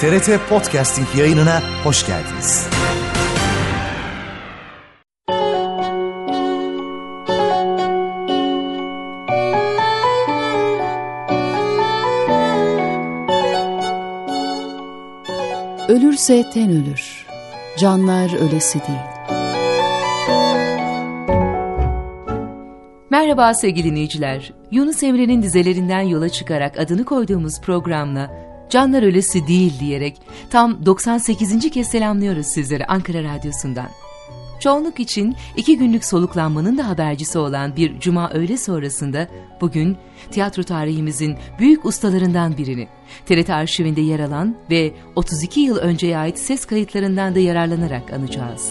TRT Podcasting yayınına hoş geldiniz. Ölürse ten ölür, canlar ölesi değil. Merhaba sevgili dinleyiciler. Yunus Emre'nin dizelerinden yola çıkarak adını koyduğumuz programla "Canlar ölesi değil" diyerek tam 98. kez selamlıyoruz sizleri Ankara Radyosu'ndan. Çoğunluk için 2 günlük soluklanmanın da habercisi olan bir cuma öğle sonrasında bugün tiyatro tarihimizin büyük ustalarından birini, TRT arşivinde yer alan ve 32 yıl önceye ait ses kayıtlarından da yararlanarak anacağız.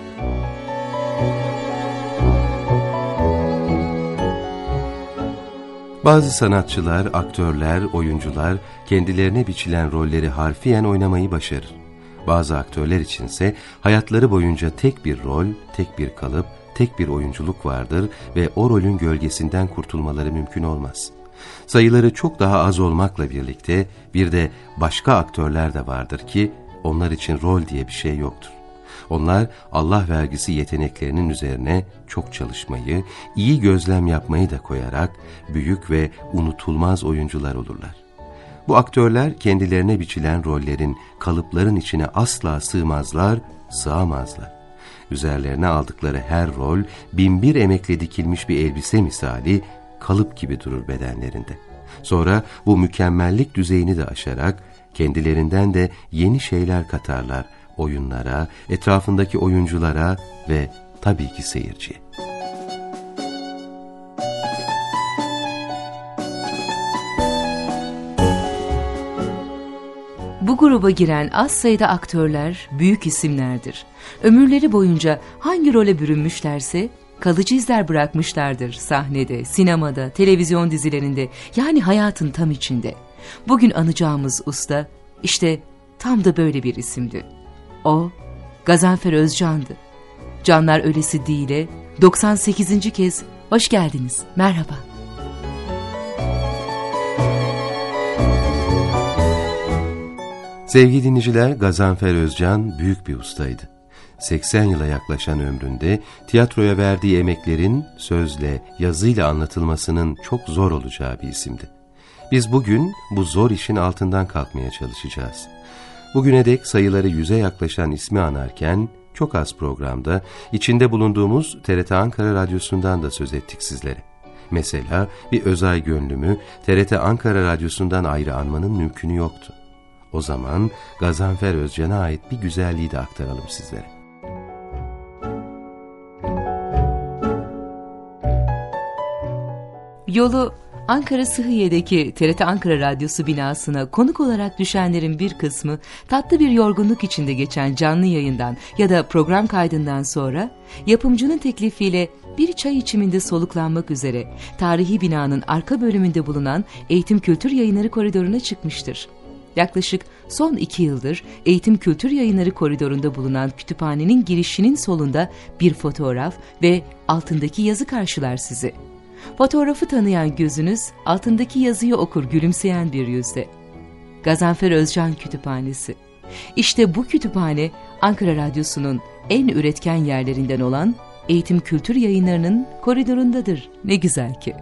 Bazı sanatçılar, aktörler, oyuncular kendilerine biçilen rolleri harfiyen oynamayı başarır. Bazı aktörler içinse hayatları boyunca tek bir rol, tek bir kalıp, tek bir oyunculuk vardır ve o rolün gölgesinden kurtulmaları mümkün olmaz. Sayıları çok daha az olmakla birlikte bir de başka aktörler de vardır ki onlar için rol diye bir şey yoktur. Onlar Allah vergisi yeteneklerinin üzerine çok çalışmayı, iyi gözlem yapmayı da koyarak büyük ve unutulmaz oyuncular olurlar. Bu aktörler kendilerine biçilen rollerin, kalıpların içine asla sığamazlar. Üzerlerine aldıkları her rol binbir emekle dikilmiş bir elbise misali kalıp gibi durur bedenlerinde. Sonra bu mükemmellik düzeyini de aşarak kendilerinden de yeni şeyler katarlar oyunlara, etrafındaki oyunculara ve tabii ki seyirciye. Bu gruba giren az sayıda aktörler büyük isimlerdir. Ömürleri boyunca hangi role bürünmüşlerse kalıcı izler bırakmışlardır sahnede, sinemada, televizyon dizilerinde, yani hayatın tam içinde. Bugün anacağımız usta işte tam da böyle bir isimdi. O Gazanfer Özcan'dı. Canlar Ölesi Değil'e 98. kez hoş geldiniz. Merhaba. Sevgili dinleyiciler, Gazanfer Özcan büyük bir ustaydı. 80 yıla yaklaşan ömründe tiyatroya verdiği emeklerin sözle, yazıyla anlatılmasının çok zor olacağı bir isimdi. Biz bugün bu zor işin altından kalkmaya çalışacağız. Bugüne dek sayıları 100'e yaklaşan ismi anarken çok az programda içinde bulunduğumuz TRT Ankara Radyosu'ndan da söz ettik sizlere. Mesela bir Özay Gönlüm'ü TRT Ankara Radyosu'ndan ayrı anmanın mümkünü yoktu. O zaman Gazanfer Özcan'a ait bir güzelliği de aktaralım sizlere. Yolu Ankara Sıhhiye'deki TRT Ankara Radyosu binasına konuk olarak düşenlerin bir kısmı tatlı bir yorgunluk içinde geçen canlı yayından ya da program kaydından sonra yapımcının teklifiyle bir çay içiminde soluklanmak üzere tarihi binanın arka bölümünde bulunan Eğitim Kültür Yayınları koridoruna çıkmıştır. Yaklaşık son 2 yıldır Eğitim Kültür Yayınları koridorunda bulunan kütüphanenin girişinin solunda bir fotoğraf ve altındaki yazı karşılar sizi. Fotoğrafı tanıyan gözünüz altındaki yazıyı okur gülümseyen bir yüzle. Gazanfer Özcan Kütüphanesi. İşte bu kütüphane Ankara Radyosu'nun en üretken yerlerinden olan Eğitim Kültür Yayınları'nın koridorundadır. Ne güzel ki.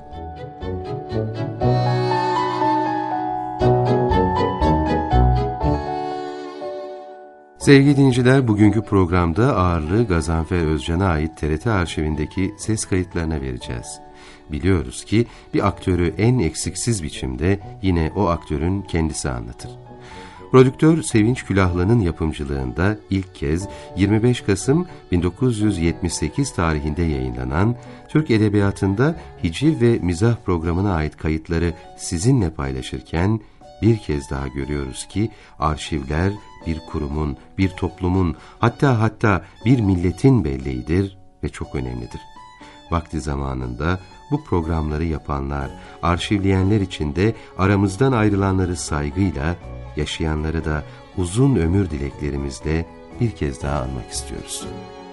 Sevgili dinleyiciler, bugünkü programda ağırlığı Gazanfer Özcan'a ait TRT arşivindeki ses kayıtlarına vereceğiz. Biliyoruz ki bir aktörü en eksiksiz biçimde yine o aktörün kendisi anlatır. Prodüktör Sevinç Külahlı'nın yapımcılığında ilk kez 25 Kasım 1978 tarihinde yayınlanan Türk Edebiyatı'nda hiciv ve mizah programına ait kayıtları sizinle paylaşırken bir kez daha görüyoruz ki arşivler bir kurumun, bir toplumun, hatta bir milletin belleğidir ve çok önemlidir. Vakti zamanında bu programları yapanlar, arşivleyenler için de aramızdan ayrılanları saygıyla, yaşayanları da uzun ömür dileklerimizle bir kez daha anmak istiyoruz.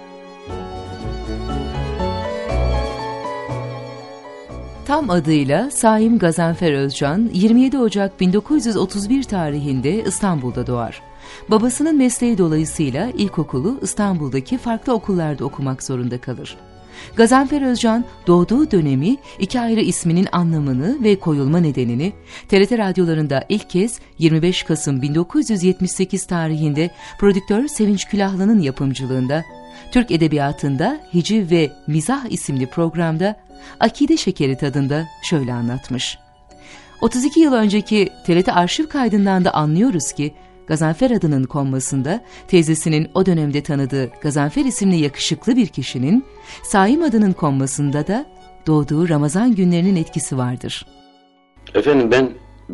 Tam adıyla Saim Gazanfer Özcan, 27 Ocak 1931 tarihinde İstanbul'da doğar. Babasının mesleği dolayısıyla ilkokulu İstanbul'daki farklı okullarda okumak zorunda kalır. Gazanfer Özcan doğduğu dönemi, iki ayrı isminin anlamını ve koyulma nedenini TRT radyolarında ilk kez 25 Kasım 1978 tarihinde prodüktör Sevinç Külahlı'nın yapımcılığında, Türk Edebiyatı'nda Hiciv ve Mizah isimli programda Akide Şekeri tadında şöyle anlatmış. 32 yıl önceki TRT arşiv kaydından da anlıyoruz ki, Gazanfer adının konmasında teyzesinin o dönemde tanıdığı Gazanfer isimli yakışıklı bir kişinin, Saim adının konmasında da doğduğu Ramazan günlerinin etkisi vardır. Efendim, ben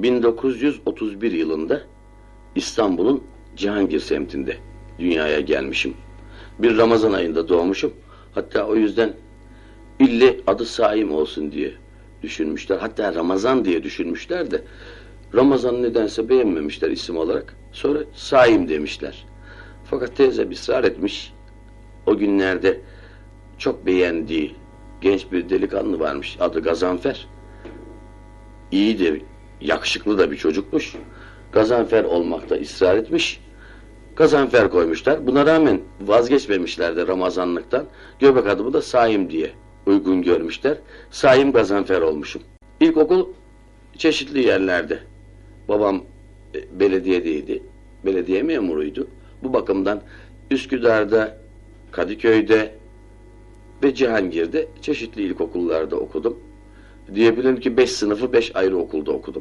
1931 yılında İstanbul'un Cihangir semtinde dünyaya gelmişim. Bir Ramazan ayında doğmuşum. Hatta o yüzden ille adı Saim olsun diye düşünmüşler. Hatta Ramazan diye düşünmüşler de Ramazan nedense beğenmemişler isim olarak. Sonra Saim demişler. Fakat teyze ısrar etmiş. O günlerde çok beğendiği genç bir delikanlı varmış. Adı Gazanfer. İyi de yakışıklı da bir çocukmuş. Gazanfer olmakta ısrar etmiş. Gazanfer koymuşlar. Buna rağmen vazgeçmemişler de Ramazanlıktan. Göbek adımı da Saim diye uygun görmüşler. Saim Gazanfer olmuşum. İlkokul çeşitli yerlerde. Babam belediyedeydi. Belediye memuruydu. Bu bakımdan Üsküdar'da, Kadıköy'de ve Cihangir'de çeşitli ilkokullarda okudum. Diyebilirim ki 5 sınıfı 5 ayrı okulda okudum.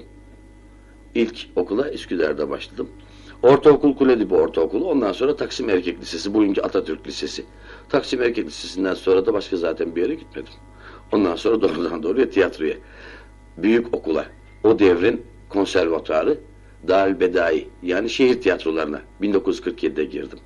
İlk okula Üsküdar'da başladım. Ortaokul Kuledibi Ortaokulu, ondan sonra Taksim Erkek Lisesi, bugünkü Atatürk Lisesi. Taksim Erkek Lisesi'nden sonra da başka zaten bir yere gitmedim. Ondan sonra doğrudan doğruya tiyatroya. Büyük okula, o devrin konservatuarı Darülbedai, yani şehir tiyatrolarına 1947'de girdim.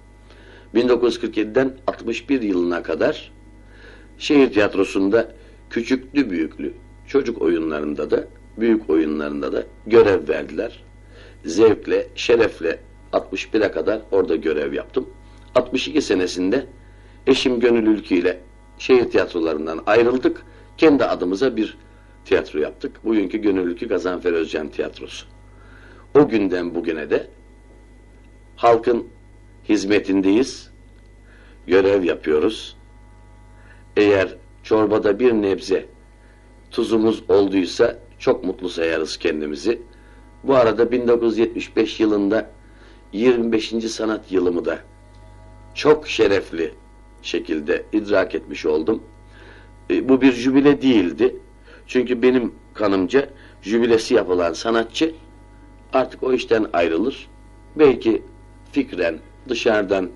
1947'den 61 yılına kadar şehir tiyatrosunda küçüklü büyüklü çocuk oyunlarında da büyük oyunlarında da görev verdiler. Zevkle, şerefle 61'e kadar orada görev yaptım. 62 senesinde eşim Gönül Ülkü ile şehir tiyatrolarından ayrıldık. Kendi adımıza bir tiyatro yaptık. Bugünkü Gönül Ülkü Gazanfer Özcan Tiyatrosu. O günden bugüne de halkın hizmetindeyiz. Görev yapıyoruz. Eğer çorbada bir nebze tuzumuz olduysa çok mutlu sayarız kendimizi. Bu arada 1975 yılında 25. sanat yılımı da çok şerefli şekilde idrak etmiş oldum. Bu bir jübile değildi. Çünkü benim kanımca jübilesi yapılan sanatçı artık o işten ayrılır. Belki fikren dışarıdan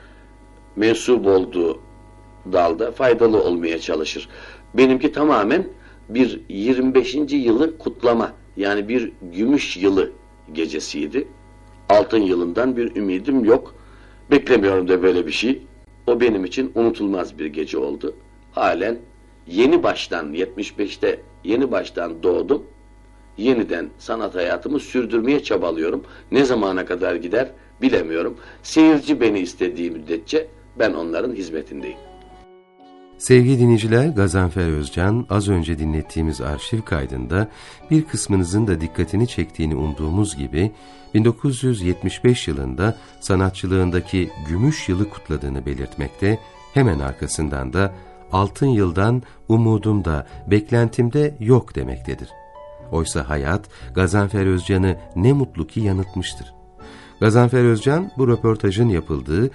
mensup olduğu dalda faydalı olmaya çalışır. Benimki tamamen bir 25. yılı kutlama, yani bir gümüş yılı gecesiydi. Altın yılından bir ümidim yok. Beklemiyorum da böyle bir şey. O benim için unutulmaz bir gece oldu. Halen yeni baştan 75'te yeni baştan doğdum. Yeniden sanat hayatımı sürdürmeye çabalıyorum. Ne zamana kadar gider bilemiyorum. Seyirci beni istediği müddetçe ben onların hizmetindeyim. Sevgili dinleyiciler, Gazanfer Özcan az önce dinlettiğimiz arşiv kaydında bir kısmınızın da dikkatini çektiğini umduğumuz gibi 1975 yılında sanatçılığındaki gümüş yılı kutladığını belirtmekte, hemen arkasından da altın yıldan umudum da beklentim de yok demektedir. Oysa hayat Gazanfer Özcan'ı ne mutlu ki yanıltmıştır. Gazanfer Özcan bu röportajın yapıldığı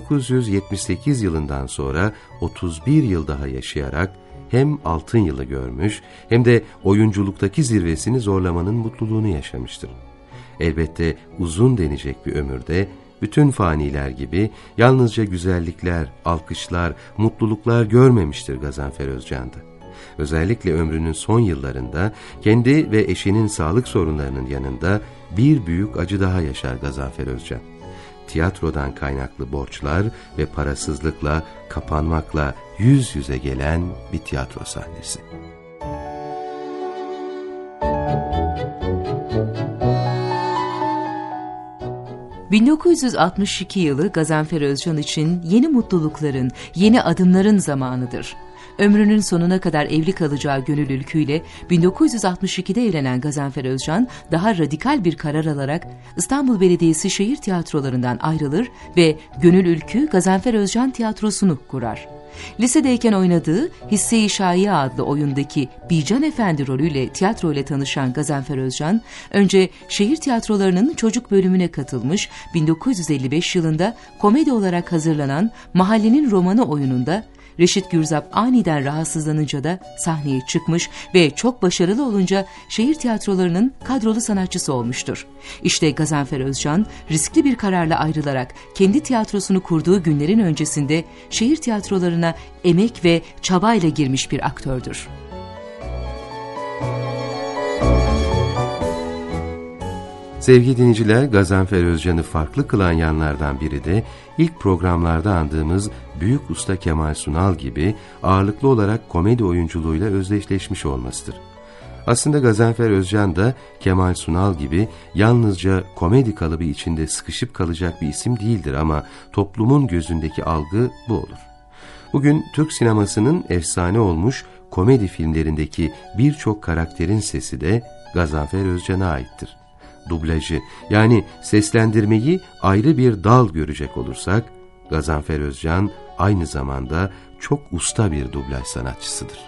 1978 yılından sonra 31 yıl daha yaşayarak hem altın yılı görmüş hem de oyunculuktaki zirvesini zorlamanın mutluluğunu yaşamıştır. Elbette uzun denecek bir ömürde bütün faniler gibi yalnızca güzellikler, alkışlar, mutluluklar görmemiştir Gazanfer Özcan'da. Özellikle ömrünün son yıllarında kendi ve eşinin sağlık sorunlarının yanında bir büyük acı daha yaşar Gazanfer Özcan. Tiyatrodan kaynaklı borçlar ve parasızlıkla, kapanmakla yüz yüze gelen bir tiyatro sahnesi. ...1962 yılı Gazanfer Özcan için yeni mutlulukların, yeni adımların zamanıdır. Ömrünün sonuna kadar evli kalacağı Gönül Ülkü ile 1962'de evlenen Gazanfer Özcan daha radikal bir karar alarak İstanbul Belediyesi şehir tiyatrolarından ayrılır ve Gönül Ülkü Gazanfer Özcan Tiyatrosu'nu kurar. Lisedeyken oynadığı Hisse-i Şaiye adlı oyundaki Bican Efendi rolüyle tiyatro ile tanışan Gazanfer Özcan, önce şehir tiyatrolarının çocuk bölümüne katılmış, 1955 yılında komedi olarak hazırlanan Mahallenin Romanı oyununda Reşit Gürzap aniden rahatsızlanınca da sahneye çıkmış ve çok başarılı olunca şehir tiyatrolarının kadrolu sanatçısı olmuştur. İşte Gazanfer Özcan riskli bir kararla ayrılarak kendi tiyatrosunu kurduğu günlerin öncesinde şehir tiyatrolarına emek ve çabayla girmiş bir aktördür. Sevgili dinleyiciler, Gazanfer Özcan'ı farklı kılan yanlardan biri de ilk programlarda andığımız büyük usta Kemal Sunal gibi ağırlıklı olarak komedi oyunculuğuyla özdeşleşmiş olmasıdır. Aslında Gazanfer Özcan da Kemal Sunal gibi yalnızca komedi kalıbı içinde sıkışıp kalacak bir isim değildir ama toplumun gözündeki algı bu olur. Bugün Türk sinemasının efsane olmuş komedi filmlerindeki birçok karakterin sesi de Gazanfer Özcan'a aittir. Dublajı yani seslendirmeyi ayrı bir dal görecek olursak, Gazanfer Özcan aynı zamanda çok usta bir dublaj sanatçısıdır.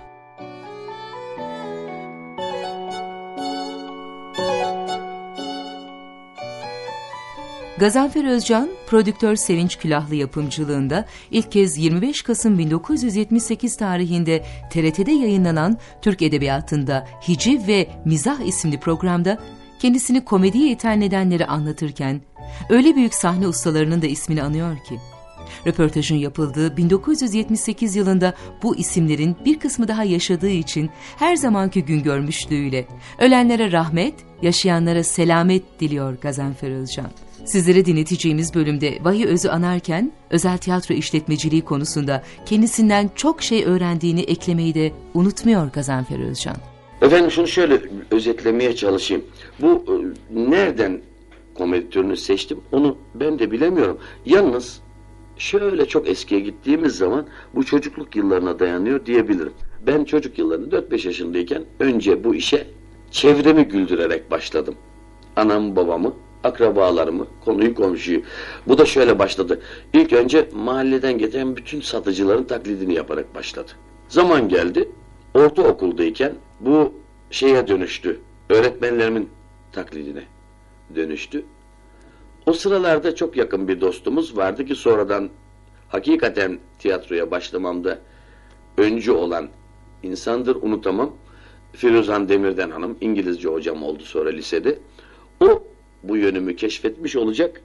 Gazanfer Özcan, prodüktör Sevinç Külahlı yapımcılığında ilk kez 25 Kasım 1978 tarihinde TRT'de yayınlanan Türk Edebiyatı'nda Hiciv ve Mizah isimli programda kendisini komediye ithal nedenleri anlatırken öyle büyük sahne ustalarının da ismini anıyor ki, röportajın yapıldığı 1978 yılında bu isimlerin bir kısmı daha yaşadığı için her zamanki gün görmüşlüğüyle ölenlere rahmet, yaşayanlara selamet diliyor Gazanfer Özcan. Sizlere dinleteceğimiz bölümde Vahiy Öz'ü anarken özel tiyatro işletmeciliği konusunda kendisinden çok şey öğrendiğini eklemeyi de unutmuyor Gazanfer Özcan. Efendim şunu şöyle özetlemeye çalışayım. Bu nereden komedi türünü seçtim onu ben de bilemiyorum. Yalnız şöyle çok eskiye gittiğimiz zaman bu çocukluk yıllarına dayanıyor diyebilirim. Ben çocuk yıllarında 4-5 yaşındayken önce bu işe çevremi güldürerek başladım. Anamı, babamı, akrabalarımı, konuyu komşuyu. Bu da şöyle başladı. İlk önce mahalleden gelen bütün satıcıların taklidini yaparak başladı. Zaman geldi, ortaokuldayken bu şeye dönüştü. Öğretmenlerimin taklidine dönüştü. O sıralarda çok yakın bir dostumuz vardı ki sonradan hakikaten tiyatroya başlamamda öncü olan insandır, unutamam. Firuzan Demirden Hanım, İngilizce hocam oldu sonra lisede. O bu yönümü keşfetmiş olacak.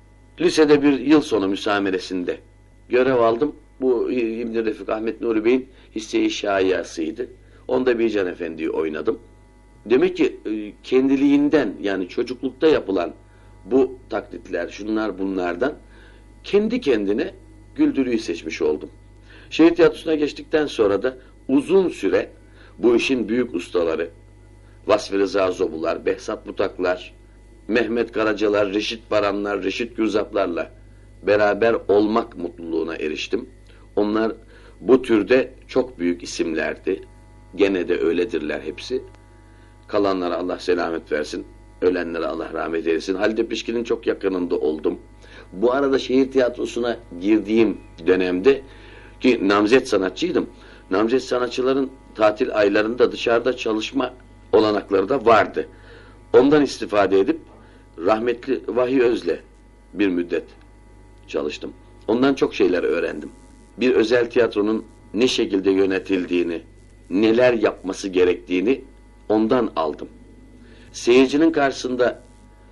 Lisede bir yıl sonu müsameresinde görev aldım. Bu İbn Refik Ahmet Nuri Bey'in Hisse-i Şaiyası'ydı. Onda Bican Efendi'yi oynadım. Demek ki kendiliğinden yani çocuklukta yapılan bu taklitler, şunlar bunlardan kendi kendine güldürüyü seçmiş oldum. Şehir tiyatrosuna geçtikten sonra da uzun süre bu işin büyük ustaları, Vasfi Rıza Zobular, Behzat Butaklar, Mehmet Karacalar, Reşit Baranlar, Reşit Gürzaplarla beraber olmak mutluluğuna eriştim. Onlar bu türde çok büyük isimlerdi. Gene de öyledirler hepsi. Kalanlara Allah selamet versin. Ölenlere Allah rahmet eylesin. Halide Pişkin'in çok yakınında oldum. Bu arada şehir tiyatrosuna girdiğim dönemde ki namzet sanatçıydım. Namzet sanatçıların tatil aylarında dışarıda çalışma olanakları da vardı. Ondan istifade edip rahmetli Vahiy Öz'le bir müddet çalıştım. Ondan çok şeyler öğrendim. Bir özel tiyatronun ne şekilde yönetildiğini, neler yapması gerektiğini ondan aldım. Seyircinin karşısında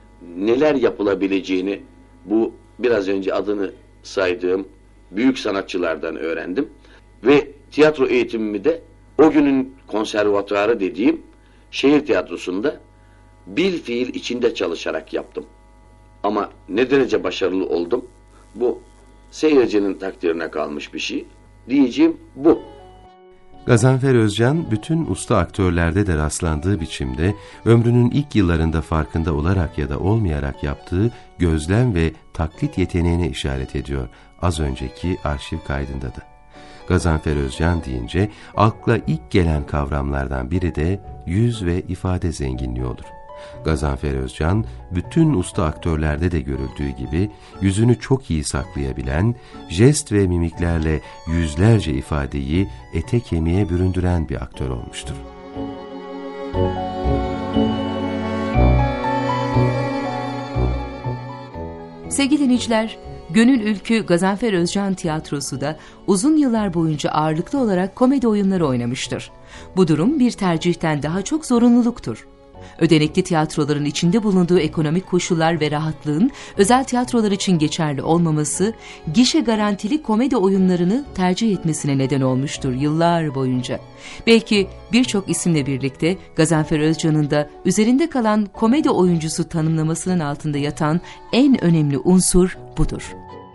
neler yapılabileceğini bu biraz önce adını saydığım büyük sanatçılardan öğrendim. Ve tiyatro eğitimimi de o günün konservatuarı dediğim şehir tiyatrosunda bilfiil içinde çalışarak yaptım. Ama ne derece başarılı oldum? Bu seyircinin takdirine kalmış bir şey. Diyeceğim bu. Gazanfer Özcan, bütün usta aktörlerde de rastlandığı biçimde ömrünün ilk yıllarında farkında olarak ya da olmayarak yaptığı gözlem ve taklit yeteneğine işaret ediyor az önceki arşiv kaydında da. Gazanfer Özcan deyince akla ilk gelen kavramlardan biri de yüz ve ifade zenginliği olur. Gazanfer Özcan, bütün usta aktörlerde de görüldüğü gibi yüzünü çok iyi saklayabilen, jest ve mimiklerle yüzlerce ifadeyi ete kemiğe büründüren bir aktör olmuştur. Sevgili dinleyiciler, Gönül Ülkü Gazanfer Özcan Tiyatrosu da uzun yıllar boyunca ağırlıklı olarak komedi oyunları oynamıştır. Bu durum bir tercihten daha çok zorunluluktur. Ödenekli tiyatroların içinde bulunduğu ekonomik koşullar ve rahatlığın özel tiyatrolar için geçerli olmaması, gişe garantili komedi oyunlarını tercih etmesine neden olmuştur yıllar boyunca. Belki birçok isimle birlikte Gazanfer Özcan'ın da üzerinde kalan komedi oyuncusu tanımlamasının altında yatan en önemli unsur budur.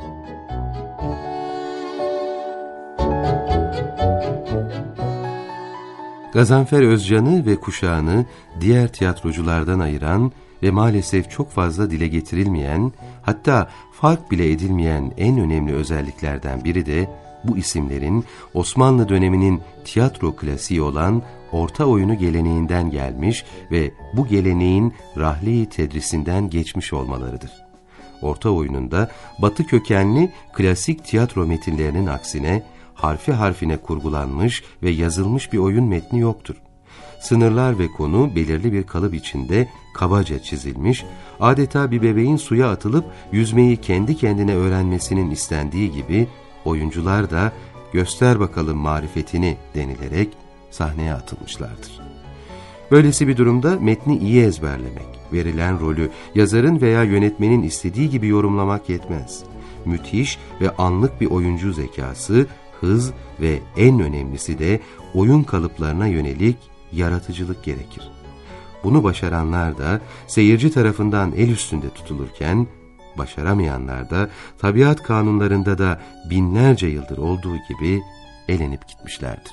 Gazanfer Özcan'ı ve kuşağını diğer tiyatroculardan ayıran ve maalesef çok fazla dile getirilmeyen, hatta fark bile edilmeyen en önemli özelliklerden biri de bu isimlerin Osmanlı döneminin tiyatro klasiği olan orta oyunu geleneğinden gelmiş ve bu geleneğin rahle-i tedrisinden geçmiş olmalarıdır. Orta oyununda Batı kökenli klasik tiyatro metinlerinin aksine harfi harfine kurgulanmış ve yazılmış bir oyun metni yoktur. Sınırlar ve konu belirli bir kalıp içinde kabaca çizilmiş, adeta bir bebeğin suya atılıp yüzmeyi kendi kendine öğrenmesinin istendiği gibi oyuncular da göster bakalım marifetini denilerek sahneye atılmışlardır. Böylesi bir durumda metni iyi ezberlemek, verilen rolü yazarın veya yönetmenin istediği gibi yorumlamak yetmez. Müthiş ve anlık bir oyuncu zekası, hız ve en önemlisi de oyun kalıplarına yönelik yaratıcılık gerekir. Bunu başaranlar da seyirci tarafından el üstünde tutulurken, başaramayanlar da tabiat kanunlarında da binlerce yıldır olduğu gibi elenip gitmişlerdir.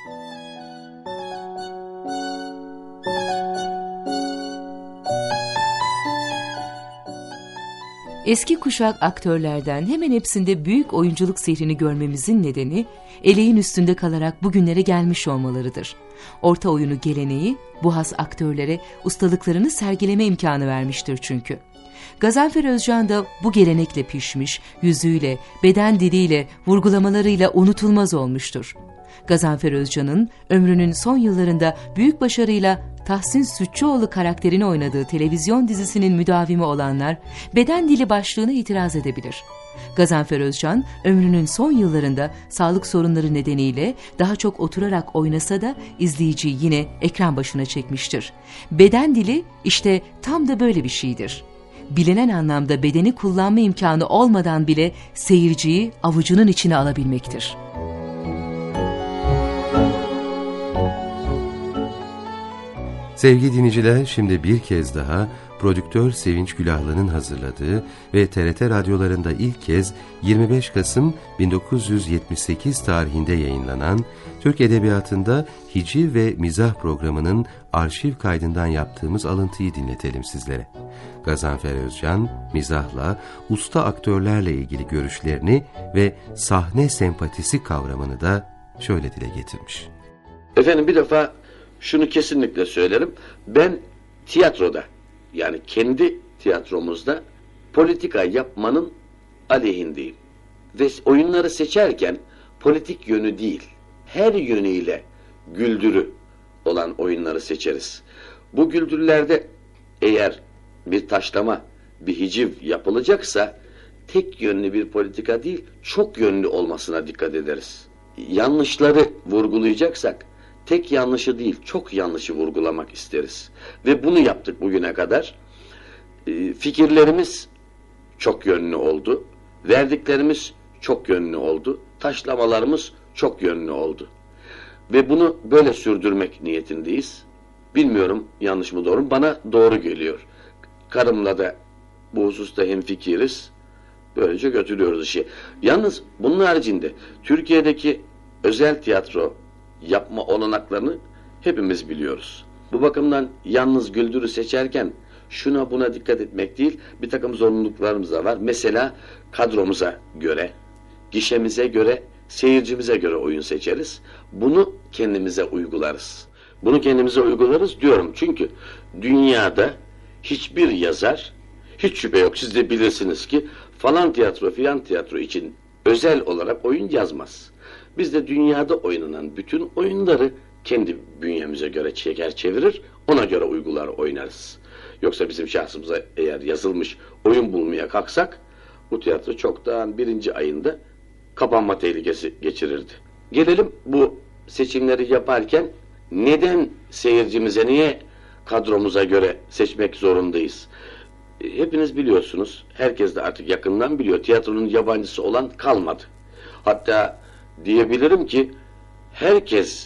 Eski kuşak aktörlerden hemen hepsinde büyük oyunculuk sihrini görmemizin nedeni, eleğin üstünde kalarak bugünlere gelmiş olmalarıdır. Orta oyunu geleneği, bu has aktörlere ustalıklarını sergileme imkanı vermiştir çünkü. Gazanfer Özcan da bu gelenekle pişmiş, yüzüyle, beden diliyle, vurgulamalarıyla unutulmaz olmuştur. Gazanfer Özcan'ın ömrünün son yıllarında büyük başarıyla Tahsin Sütçüoğlu karakterini oynadığı televizyon dizisinin müdavimi olanlar beden dili başlığına itiraz edebilir. Gazanfer Özcan ömrünün son yıllarında sağlık sorunları nedeniyle daha çok oturarak oynasa da izleyiciyi yine ekran başına çekmiştir. Beden dili işte tam da böyle bir şeydir. Bilinen anlamda bedeni kullanma imkanı olmadan bile seyirciyi avucunun içine alabilmektir. Sevgili dinleyiciler, şimdi bir kez daha prodüktör Sevinç Külahlı'nın hazırladığı ve TRT radyolarında ilk kez 25 Kasım 1978 tarihinde yayınlanan Türk Edebiyatı'nda Hiciv ve Mizah programının arşiv kaydından yaptığımız alıntıyı dinletelim sizlere. Gazanfer Özcan, mizahla, usta aktörlerle ilgili görüşlerini ve sahne sempatisi kavramını da şöyle dile getirmiş. Efendim, bir defa şunu kesinlikle söylerim. Ben tiyatroda, yani kendi tiyatromuzda politika yapmanın aleyhindeyim. Ve oyunları seçerken politik yönü değil, her yönüyle güldürü olan oyunları seçeriz. Bu güldürülerde eğer bir taşlama, bir hiciv yapılacaksa tek yönlü bir politika değil, çok yönlü olmasına dikkat ederiz. Yanlışları vurgulayacaksak tek yanlışı değil, çok yanlışı vurgulamak isteriz. Ve bunu yaptık bugüne kadar. Fikirlerimiz çok yönlü oldu. Verdiklerimiz çok yönlü oldu. Taşlamalarımız çok yönlü oldu. Ve bunu böyle sürdürmek niyetindeyiz. Bilmiyorum yanlış mı doğru mu? Bana doğru geliyor. Karımla da bu hususta hemfikiriz. Böylece götürüyoruz işi. Yalnız bunun haricinde Türkiye'deki özel tiyatro yapma olanaklarını hepimiz biliyoruz. Bu bakımdan yalnız güldürü seçerken şuna buna dikkat etmek değil, bir takım zorunluluklarımız da var. Mesela kadromuza göre, gişemize göre seyircimize göre oyun seçeriz. Bunu kendimize uygularız. Bunu kendimize uygularız diyorum çünkü dünyada hiçbir yazar, hiç şüphe yok siz de bilirsiniz ki falan tiyatro filan tiyatro için özel olarak oyun yazmaz. Biz de dünyada oynanan bütün oyunları kendi bünyemize göre çeker çevirir, ona göre uygular oynarız. Yoksa bizim şahsımıza eğer yazılmış oyun bulmaya kalksak bu tiyatro çoktan 1. ayında kapanma tehlikesi geçirirdi. Gelelim bu seçimleri yaparken neden seyircimize, niye kadromuza göre seçmek zorundayız? Hepiniz biliyorsunuz, herkes de artık yakından biliyor, tiyatronun yabancısı olan kalmadı. Hatta diyebilirim ki herkes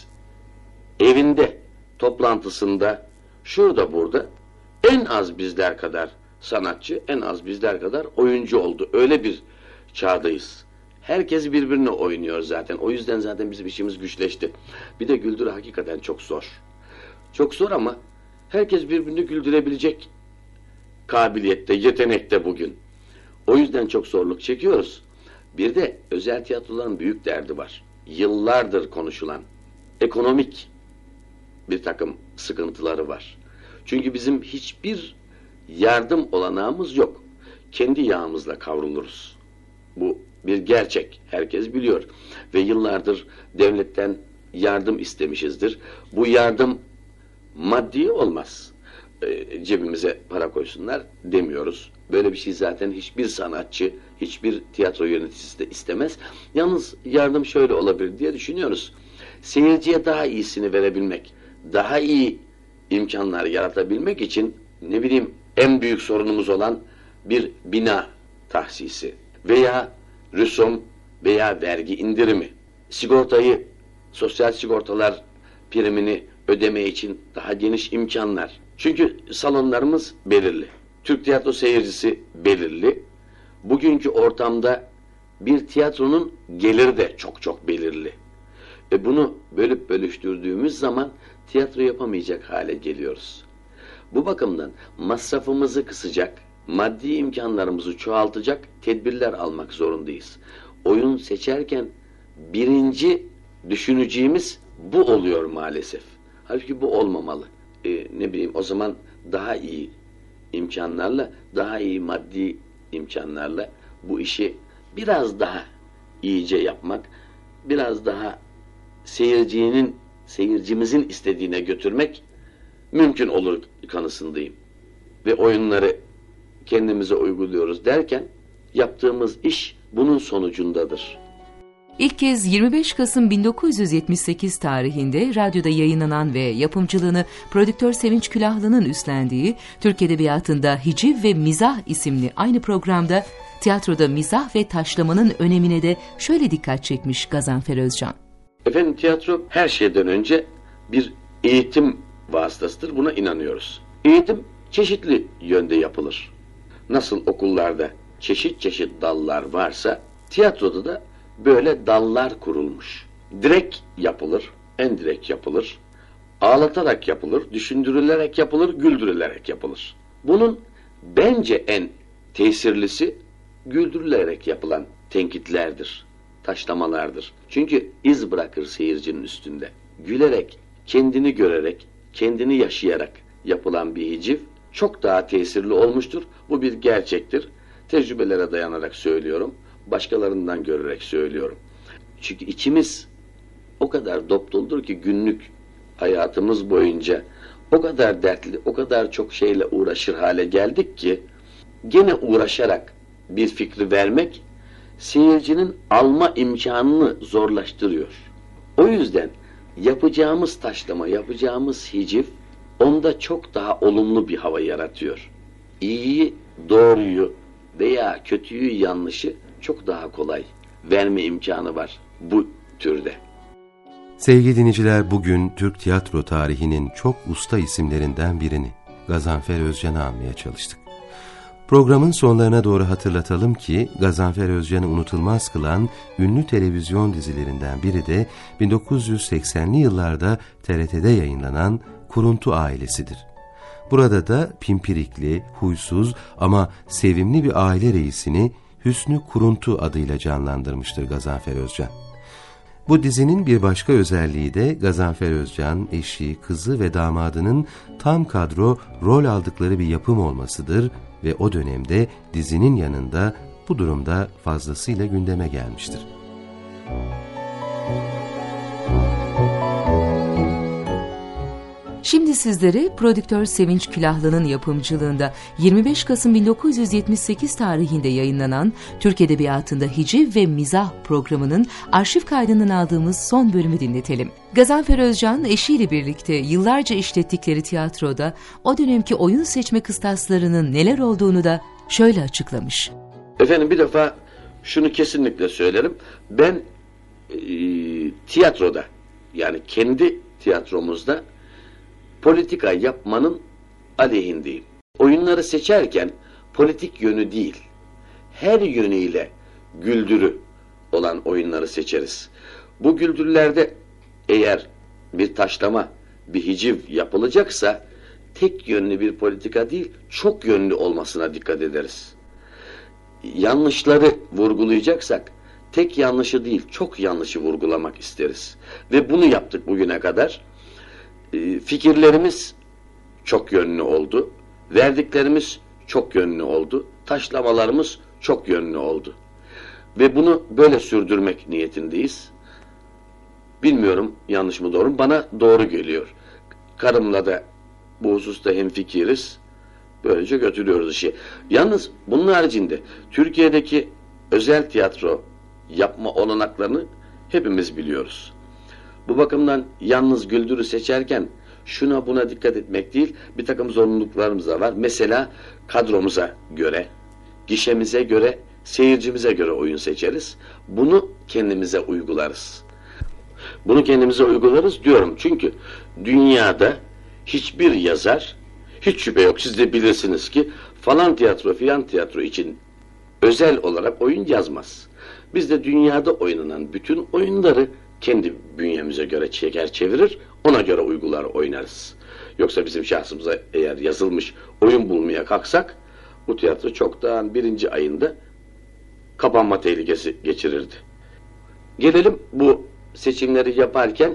evinde, toplantısında, şurada burada en az bizler kadar sanatçı, en az bizler kadar oyuncu oldu. Öyle bir çağdayız. Herkes birbirine oynuyor zaten. O yüzden zaten bizim işimiz güçleşti. Bir de güldürü hakikaten çok zor. Çok zor ama herkes birbirini güldürebilecek kabiliyette, yetenekte bugün. O yüzden çok zorluk çekiyoruz. Bir de özel tiyatroların büyük derdi var. Yıllardır konuşulan ekonomik bir takım sıkıntıları var. Çünkü bizim hiçbir yardım olanağımız yok. Kendi yağımızla kavruluruz. Bu bir gerçek. Herkes biliyor. Ve yıllardır devletten yardım istemişizdir. Bu yardım maddi olmaz. Cebimize para koysunlar demiyoruz. Böyle bir şey zaten hiçbir sanatçı, hiçbir tiyatro yöneticisi de istemez. Yalnız yardım şöyle olabilir diye düşünüyoruz. Seyirciye daha iyisini verebilmek, daha iyi imkanlar yaratabilmek için ne bileyim en büyük sorunumuz olan bir bina tahsisi veya rüsum veya vergi indirimi, sigortayı, sosyal sigortalar primini ödeme için daha geniş imkanlar. Çünkü salonlarımız belirli. Türk tiyatro seyircisi belirli. Bugünkü ortamda bir tiyatronun geliri de çok çok belirli. Bunu bölüp bölüştürdüğümüz zaman tiyatro yapamayacak hale geliyoruz. Bu bakımdan masrafımızı kısacak, maddi imkanlarımızı çoğaltacak tedbirler almak zorundayız. Oyun seçerken birinci düşüneceğimiz bu oluyor maalesef. Halbuki bu olmamalı. Ne bileyim o zaman daha iyi imkanlarla, daha iyi maddi imkanlarla bu işi biraz daha iyice yapmak, biraz daha seyircimizin istediğine götürmek mümkün olur kanısındayım. Ve oyunları kendimize uyguluyoruz derken yaptığımız iş bunun sonucundadır. İlk kez 25 Kasım 1978 tarihinde radyoda yayınlanan ve yapımcılığını prodüktör Sevinç Külahlı'nın üstlendiği Türk Edebiyatı'nda Hiciv ve Mizah isimli aynı programda tiyatroda mizah ve taşlamanın önemine de şöyle dikkat çekmiş Gazanfer Özcan. Efendim tiyatro her şeyden önce bir eğitim vasıtasıdır. Buna inanıyoruz. Eğitim çeşitli yönde yapılır. Nasıl okullarda çeşit çeşit dallar varsa tiyatroda da böyle dallar kurulmuş. Direkt yapılır, endirekt yapılır, ağlatarak yapılır, düşündürülerek yapılır, güldürülerek yapılır. Bunun bence en tesirlisi güldürülerek yapılan tenkitlerdir, taşlamalardır. Çünkü iz bırakır seyircinin üstünde. Gülerek, kendini görerek, kendini yaşayarak yapılan bir hiciv çok daha tesirli olmuştur. Bu bir gerçektir. Tecrübelere dayanarak söylüyorum. Başkalarından görerek söylüyorum. Çünkü içimiz o kadar dopdoldur ki günlük hayatımız boyunca o kadar dertli, o kadar çok şeyle uğraşır hale geldik ki gene uğraşarak bir fikri vermek seyircinin alma imkanını zorlaştırıyor. O yüzden yapacağımız taşlama, yapacağımız hiciv onda çok daha olumlu bir hava yaratıyor. İyiyi, doğruyu veya kötüyü, yanlışı çok daha kolay verme imkanı var bu türde. Sevgili dinleyiciler, bugün Türk tiyatro tarihinin çok usta isimlerinden birini, Gazanfer Özcan'ı anmaya çalıştık. Programın sonlarına doğru hatırlatalım ki Gazanfer Özcan'ı unutulmaz kılan ünlü televizyon dizilerinden biri de 1980'li yıllarda TRT'de yayınlanan Kuruntu Ailesi'dir. Burada da pimpirikli, huysuz ama sevimli bir aile reisini Hüsnü Kuruntu adıyla canlandırmıştır Gazanfer Özcan. Bu dizinin bir başka özelliği de Gazanfer Özcan, eşi, kızı ve damadının tam kadro rol aldıkları bir yapım olmasıdır ve o dönemde dizinin yanında bu durumda fazlasıyla gündeme gelmiştir. Şimdi sizlere prodüktör Sevinç Külahlı'nın yapımcılığında 25 Kasım 1978 tarihinde yayınlanan Türk Edebiyatı'nda Hiciv ve Mizah programının arşiv kaydından aldığımız son bölümü dinletelim. Gazanfer Özcan eşiyle birlikte yıllarca işlettikleri tiyatroda o dönemki oyun seçme kıstaslarının neler olduğunu da şöyle açıklamış. Efendim bir defa şunu kesinlikle söylerim. Ben tiyatroda, yani kendi tiyatromuzda politika yapmanın aleyhindeyim. Oyunları seçerken politik yönü değil, her yönüyle güldürü olan oyunları seçeriz. Bu güldürülerde eğer bir taşlama, bir hiciv yapılacaksa tek yönlü bir politika değil, çok yönlü olmasına dikkat ederiz. Yanlışları vurgulayacaksak tek yanlışı değil, çok yanlışı vurgulamak isteriz. Ve bunu yaptık bugüne kadar. Fikirlerimiz çok yönlü oldu. Verdiklerimiz çok yönlü oldu. Taşlamalarımız çok yönlü oldu. Ve bunu böyle sürdürmek niyetindeyiz. Bilmiyorum yanlış mı doğru mu? Bana doğru geliyor. Karımla da bu hususta hemfikiriz. Böylece götürüyoruz işi. Yalnız bunun haricinde Türkiye'deki özel tiyatro yapma olanaklarını hepimiz biliyoruz. Bu bakımdan yalnız güldürü seçerken şuna buna dikkat etmek değil, bir takım zorunluluklarımız da var. Mesela kadromuza göre, gişemize göre, seyircimize göre oyun seçeriz. Bunu kendimize uygularız. Bunu kendimize uygularız diyorum çünkü dünyada hiçbir yazar, hiç şüphe yok siz de bilirsiniz ki falan tiyatro filan tiyatro için özel olarak oyun yazmaz. Biz de dünyada oynanan bütün oyunları kendi bünyemize göre çeker çevirir, ona göre uygular oynarız. Yoksa bizim şahsımıza eğer yazılmış oyun bulmaya kalksak bu tiyatro çoktan 1. ayında kapanma tehlikesi geçirirdi. Gelelim bu seçimleri yaparken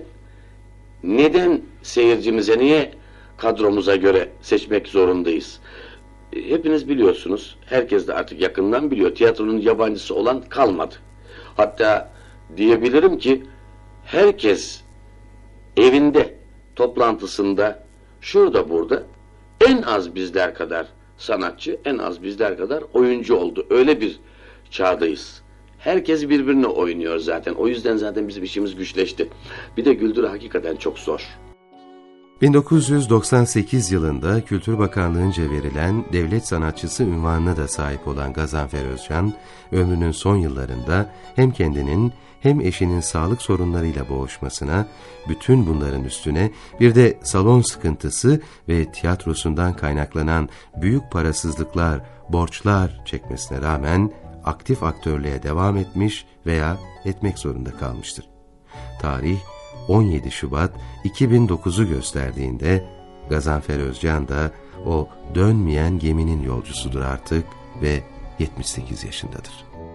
neden seyircimize, niye kadromuza göre seçmek zorundayız? Hepiniz biliyorsunuz, herkes de artık yakından biliyor, tiyatronun yabancısı olan kalmadı. Hatta diyebilirim ki herkes evinde, toplantısında, şurada burada en az bizler kadar sanatçı, en az bizler kadar oyuncu oldu. Öyle bir çağdayız. Herkes birbirine oynuyor zaten. O yüzden zaten bizim işimiz güçleşti. Bir de güldürü hakikaten çok zor. 1998 yılında Kültür Bakanlığı'nca verilen devlet sanatçısı unvanına da sahip olan Gazanfer Özcan, ömrünün son yıllarında hem kendinin hem eşinin sağlık sorunlarıyla boğuşmasına, bütün bunların üstüne bir de salon sıkıntısı ve tiyatrosundan kaynaklanan büyük parasızlıklar, borçlar çekmesine rağmen aktif aktörlüğe devam etmiş veya etmek zorunda kalmıştır. Tarih 17 Şubat 2009'u gösterdiğinde Gazanfer Özcan da o dönmeyen geminin yolcusudur artık ve 78 yaşındadır.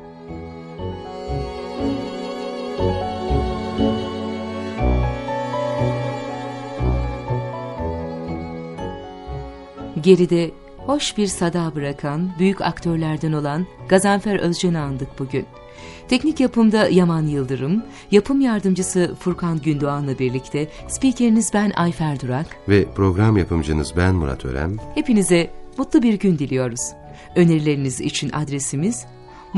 Geride hoş bir sada bırakan büyük aktörlerden olan Gazanfer Özcan'ı andık bugün. Teknik yapımda Yaman Yıldırım, yapım yardımcısı Furkan Gündoğan'la birlikte spikeriniz ben Ayfer Durak ve program yapımcınız ben Murat Örem. Hepinize mutlu bir gün diliyoruz. Önerileriniz için adresimiz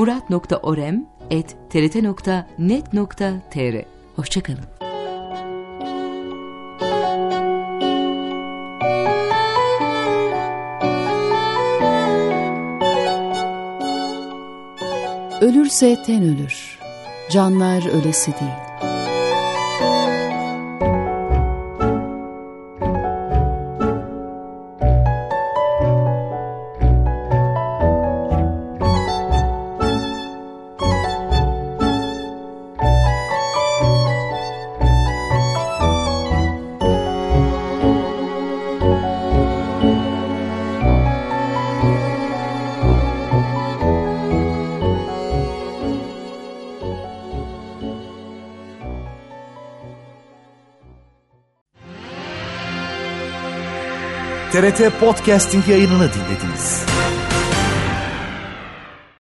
murat.orem@trt.net.tr. Hoşçakalın. Ölürse ten ölür, canlar ölesi değil. TRT Podcasting yayınını dinlediniz.